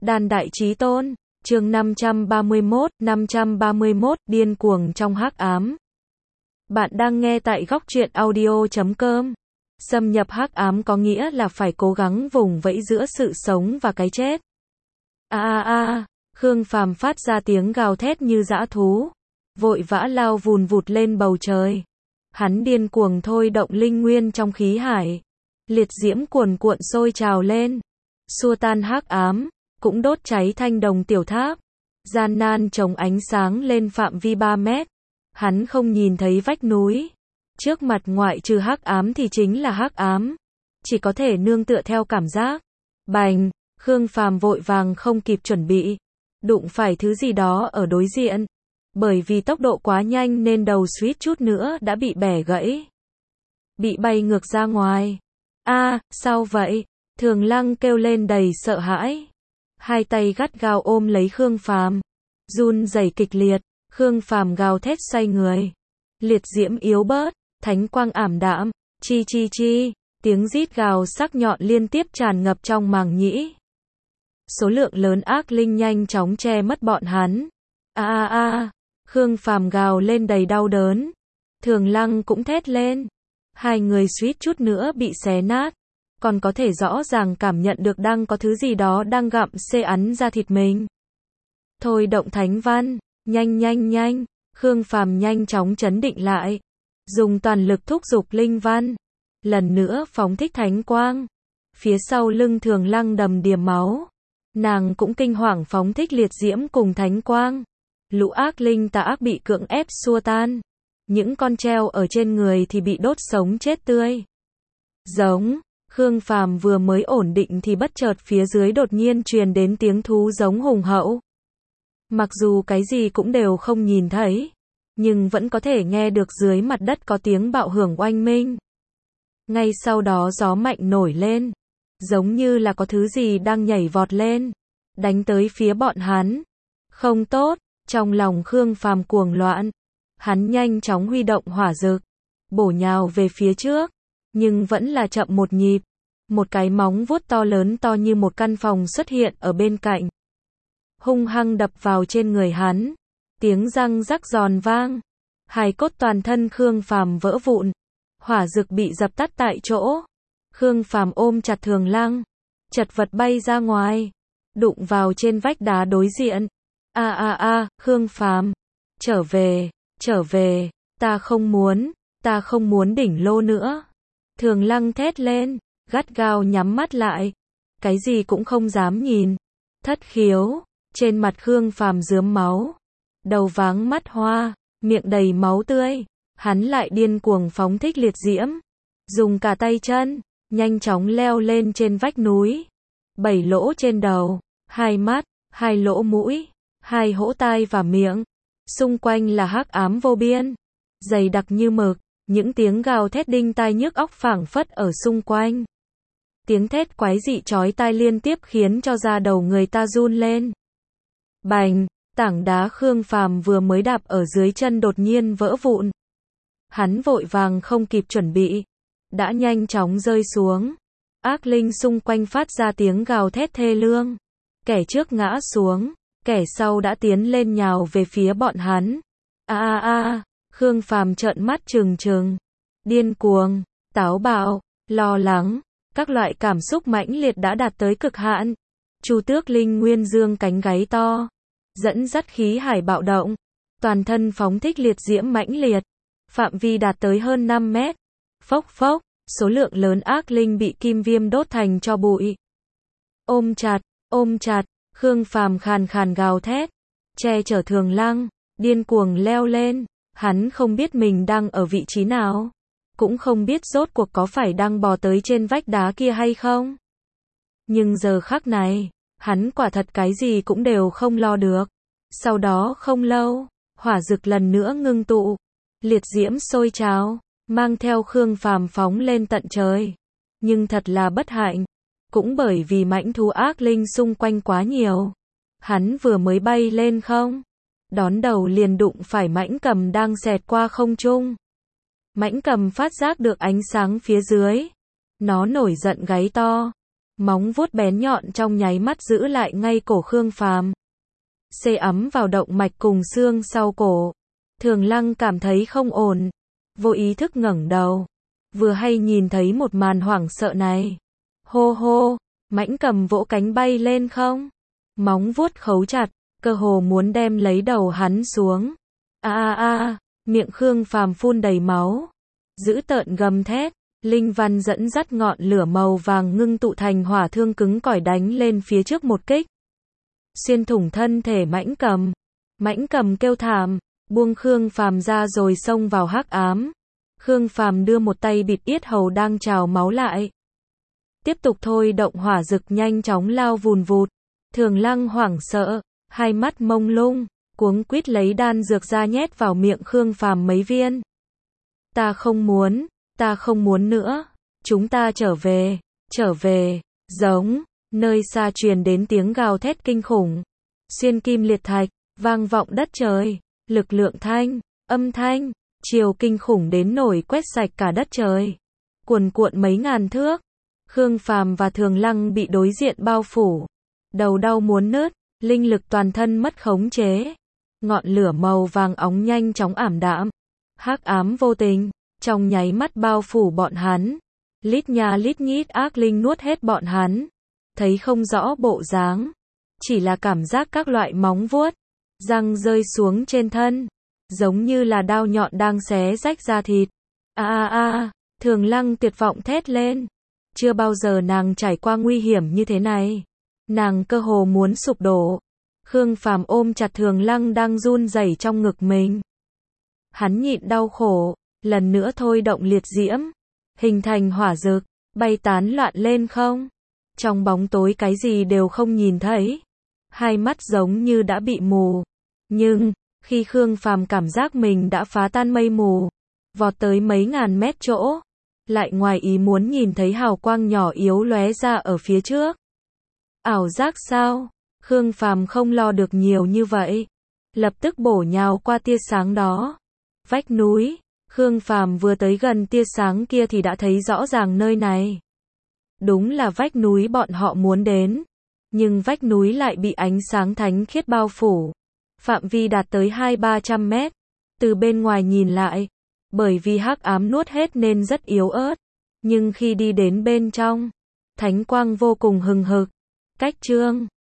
Đàn Đại Chí Tôn, chương 531, điên cuồng trong hắc ám. Bạn đang nghe tại góc truyện audio.com. Xâm nhập hắc ám có nghĩa là phải cố gắng vùng vẫy giữa sự sống và cái chết. Khương Phàm phát ra tiếng gào thét như dã thú, vội vã lao vùn vụt lên bầu trời. Hắn điên cuồng thôi động linh nguyên trong khí hải, liệt diễm cuồn cuộn sôi trào lên, xua tan hắc ám, cũng đốt cháy thanh đồng tiểu tháp, gian nan chống ánh sáng lên phạm vi 3 mét. Hắn không nhìn thấy vách núi, trước mặt ngoại trừ hắc ám thì chính là hắc ám, chỉ có thể nương tựa theo cảm giác. Bành, Khương Phàm vội vàng không kịp chuẩn bị, đụng phải thứ gì đó ở đối diện. Bởi vì tốc độ quá nhanh nên đầu suýt chút nữa đã bị bẻ gãy, bị bay ngược ra ngoài. Sao vậy? Thường Lăng kêu lên đầy sợ hãi, hai tay gắt gao ôm lấy Khương Phàm, run rẩy kịch liệt. Khương Phàm gào thét xoay người, liệt diễm yếu bớt, thánh quang ảm đạm, chi, tiếng rít gào sắc nhọn liên tiếp tràn ngập trong màng nhĩ. Số lượng lớn ác linh nhanh chóng che mất bọn hắn. Khương Phàm gào lên đầy đau đớn. Thường Lăng cũng thét lên. Hai người suýt chút nữa bị xé nát, còn có thể rõ ràng cảm nhận được đang có thứ gì đó đang gặm xé ắn ra thịt mình. Thôi động thánh văn, nhanh. Khương Phàm nhanh chóng trấn định lại, dùng toàn lực thúc giục linh văn, lần nữa phóng thích thánh quang. Phía sau lưng Thường Lăng đầm đìa máu, nàng cũng kinh hoàng phóng thích liệt diễm cùng thánh quang. Lũ ác linh tà ác bị cưỡng ép xua tan, những con treo ở trên người thì bị đốt sống chết tươi. Giống, Khương Phàm vừa mới ổn định thì bất chợt phía dưới đột nhiên truyền đến tiếng thú giống hùng hậu. Mặc dù cái gì cũng đều không nhìn thấy, nhưng vẫn có thể nghe được dưới mặt đất có tiếng bạo hưởng oanh minh. Ngay sau đó gió mạnh nổi lên, giống như là có thứ gì đang nhảy vọt lên, đánh tới phía bọn hắn. Không tốt, trong lòng Khương Phàm cuồng loạn, hắn nhanh chóng huy động hỏa dực, bổ nhào về phía trước, nhưng vẫn là chậm một nhịp. Một cái móng vuốt to lớn to như một căn phòng xuất hiện ở bên cạnh, hung hăng đập vào trên người hắn, tiếng răng rắc giòn vang, hài cốt toàn thân Khương Phàm vỡ vụn, hỏa dực bị dập tắt tại chỗ. Khương Phàm ôm chặt Thường Lăng, chật vật bay ra ngoài, đụng vào trên vách đá đối diện. Khương Phàm, trở về, ta không muốn đỉnh lô nữa. Thường Lăng thét lên, gắt gao nhắm mắt lại, cái gì cũng không dám nhìn. Thất khiếu, trên mặt Khương Phàm rướm máu, đầu váng mắt hoa, miệng đầy máu tươi. Hắn lại điên cuồng phóng thích liệt diễm, dùng cả tay chân, nhanh chóng leo lên trên vách núi. 7 lỗ trên đầu, 2 mắt, 2 lỗ mũi, 2 hỗ tai và miệng. Xung quanh là hắc ám vô biên, dày đặc như mực, những tiếng gào thét đinh tai nhức óc phảng phất ở xung quanh. Tiếng thét quái dị chói tai liên tiếp khiến cho da đầu người ta run lên. Bành, tảng đá Khương Phàm vừa mới đạp ở dưới chân đột nhiên vỡ vụn. Hắn vội vàng không kịp chuẩn bị, đã nhanh chóng rơi xuống. Ác linh xung quanh phát ra tiếng gào thét thê lương. Kẻ trước ngã xuống, kẻ sau đã tiến lên nhào về phía bọn hắn. Khương Phàm trợn mắt trừng trừng, điên cuồng, táo bạo, lo lắng, các loại cảm xúc mãnh liệt đã đạt tới cực hạn. Chu Tước linh nguyên dương cánh gáy to, dẫn dắt khí hải bạo động, toàn thân phóng thích liệt diễm mãnh liệt, phạm vi đạt tới hơn 5 mét. Phốc, số lượng lớn ác linh bị kim viêm đốt thành tro bụi. Ôm chặt, Khương Phàm khàn khàn gào thét, che chở Thường Lăng, điên cuồng leo lên. Hắn không biết mình đang ở vị trí nào, cũng không biết rốt cuộc có phải đang bò tới trên vách đá kia hay không. Nhưng giờ khắc này, hắn quả thật cái gì cũng đều không lo được. Sau đó không lâu, hỏa dực lần nữa ngưng tụ, liệt diễm sôi trào, mang theo Khương Phàm phóng lên tận trời. Nhưng thật là bất hạnh, cũng bởi vì mãnh thú ác linh xung quanh quá nhiều, hắn vừa mới bay lên không, đón đầu liền đụng phải mãnh cầm đang xẹt qua không trung. Mãnh cầm phát giác được ánh sáng phía dưới, nó nổi giận gáy to, Móng vuốt bén nhọn trong nháy mắt giữ lại ngay cổ Khương Phàm. Xê ấm vào động mạch cùng xương sau cổ. Thường Lăng cảm thấy không ổn, vô ý thức ngẩng đầu, vừa hay nhìn thấy một màn hoảng sợ này. Hô hô, Mãnh Cầm vỗ cánh bay lên không, móng vuốt khấu chặt, cơ hồ muốn đem lấy đầu hắn xuống. Miệng Khương Phàm phun đầy máu, dữ tợn gầm thét, linh văn dẫn dắt ngọn lửa màu vàng ngưng tụ thành hỏa thương cứng cỏi đánh lên phía trước một kích, xuyên thủng thân thể Mãnh Cầm. Mãnh Cầm kêu thảm, buông Khương Phàm ra rồi xông vào hắc ám. Khương Phàm đưa một tay bịt yết hầu đang trào máu lại, tiếp tục thôi động hỏa dực nhanh chóng lao vùn vụt. Thường Lăng hoảng sợ, hai mắt mông lung, cuống quýt lấy đan dược ra nhét vào miệng Khương Phàm mấy viên. Ta không muốn nữa, chúng ta trở về, giống, nơi xa truyền đến tiếng gào thét kinh khủng, xuyên kim liệt thạch, vang vọng đất trời, lực lượng âm thanh, chiều kinh khủng đến nổi quét sạch cả đất trời, cuồn cuộn mấy ngàn thước. Khương Phàm và Thường Lăng bị đối diện bao phủ, đầu đau muốn nứt, linh lực toàn thân mất khống chế. Ngọn lửa màu vàng óng nhanh chóng ảm đạm, hắc ám vô tình, trong nháy mắt bao phủ bọn hắn. Lít nha lít nhít ác linh nuốt hết bọn hắn, thấy không rõ bộ dáng, chỉ là cảm giác các loại móng vuốt, răng rơi xuống trên thân, giống như là đao nhọn đang xé rách da thịt. Thường Lăng tuyệt vọng thét lên. Chưa bao giờ nàng trải qua nguy hiểm như thế này. Nàng cơ hồ muốn sụp đổ. Khương Phàm ôm chặt Thường Lăng đang run rẩy trong ngực mình. Hắn nhịn đau khổ, lần nữa thôi động liệt diễm, hình thành hỏa dực, bay tán loạn lên không. Trong bóng tối cái gì đều không nhìn thấy. Hai mắt giống như đã bị mù. Nhưng, khi Khương Phàm cảm giác mình đã phá tan mây mù, vọt tới mấy ngàn mét chỗ, lại ngoài ý muốn nhìn thấy hào quang nhỏ yếu lóe ra ở phía trước. Ảo giác sao? Khương Phàm không lo được nhiều như vậy, lập tức bổ nhào qua tia sáng đó. Vách núi, Khương Phàm vừa tới gần tia sáng kia thì đã thấy rõ ràng nơi này. Đúng là vách núi bọn họ muốn đến, nhưng vách núi lại bị ánh sáng thánh khiết bao phủ. Phạm vi đạt tới 200-300 mét. Từ bên ngoài nhìn lại, bởi vì hắc ám nuốt hết nên rất yếu ớt, nhưng khi đi đến bên trong, thánh quang vô cùng hừng hực. Cách Trương